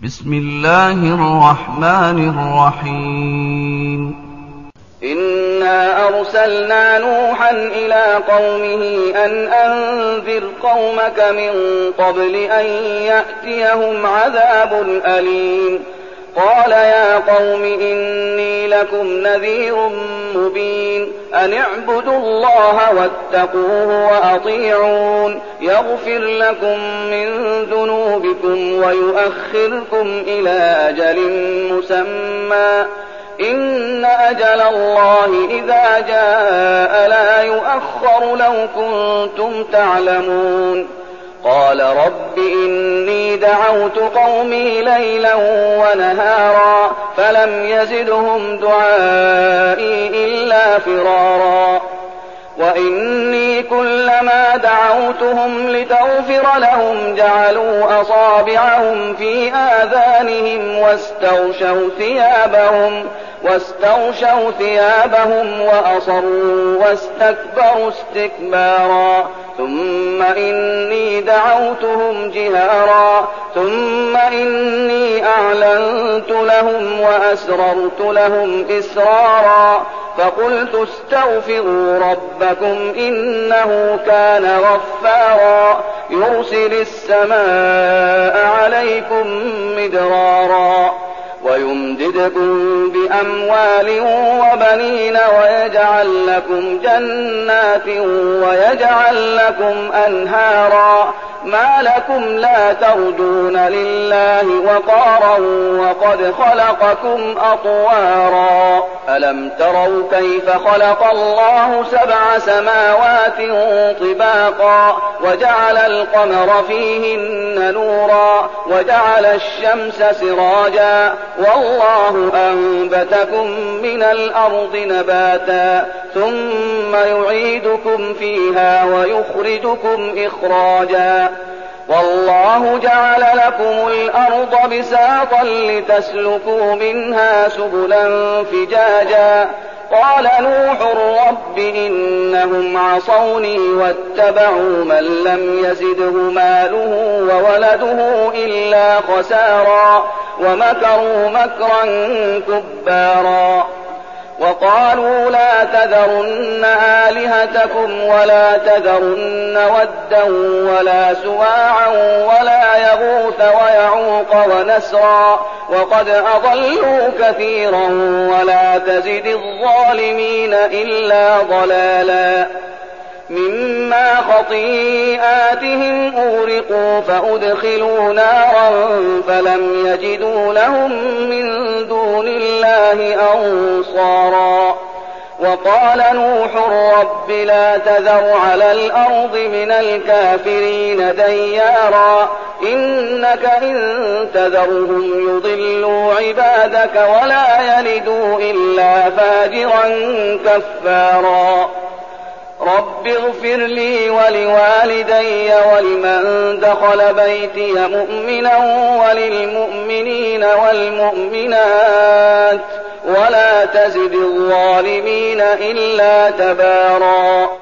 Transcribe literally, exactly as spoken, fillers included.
بسم الله الرحمن الرحيم إنا أرسلنا نوحا إلى قومه أن أنذر قومك من قبل أن يأتيهم عذاب أليم. قال يا قوم إني لكم نذير مبين أن اعبدوا الله واتقوه وأطيعون يغفر لكم من ذنوبكم ويؤخركم إلى أجل مسمى إن أجل الله إذا جاء لا يؤخر لو كنتم تعلمون. قال رب إني دعوت قومي ليلا ونهارا فلم يزدهم دعائي إلا فرارا وإني كلما دعوتهم لتغفر لهم جعلوا أصابعهم في آذانهم واستغشوا ثيابهم واستغشوا ثيابهم وأصروا واستكبروا استكبارا ثم إني دعوتهم جهارا ثم إني أعلنت لهم وأسررت لهم إسرارا فقلت استغفروا ربكم إنه كان غفارا يرسل السماء عليكم مدرارا ويمددكم بأموال وبنين ويجعل لكم جنات ويجعل لكم أنهارا ما لكم لا ترجون لله وقارا وقد خلقكم أطوارا ألم تروا كيف خلق الله سبع سماوات طباقا وجعل القمر فيهن نورا وجعل الشمس سراجا والله أنبتكم من الأرض نباتا ثم يعيدكم فيها ويخرجكم إخراجا والله جعل لكم الأرض بساطا لتسلكوا منها سبلا فجاجا قال نوح رب إنهم عصوني واتبعوا من لم يزده ماله وولده إلا خسارا ومكروا مكرا كبارا وقالوا لا تذرن آلهتكم ولا تذرن ودا ولا سواعا ولا يغوث ويعوق ونسرا وقد أضلوا كثيرا ولا تزد الظالمين إلا ضلالا مما خطيئاتهم أغرقوا فأدخلوا نارا فلم يجدوا لهم من دون الله أنصارا وقال نوح رب لا تذر على الأرض من الكافرين ديارا إنك إن تذرهم يضلوا عبادك ولا يلدوا إلا فاجرا كفارا رب اغفر لي ولوالدي ولمن دخل بيتي مؤمنا وللمؤمنين والمؤمنات ولا تزد الظالمين إلا تبارا.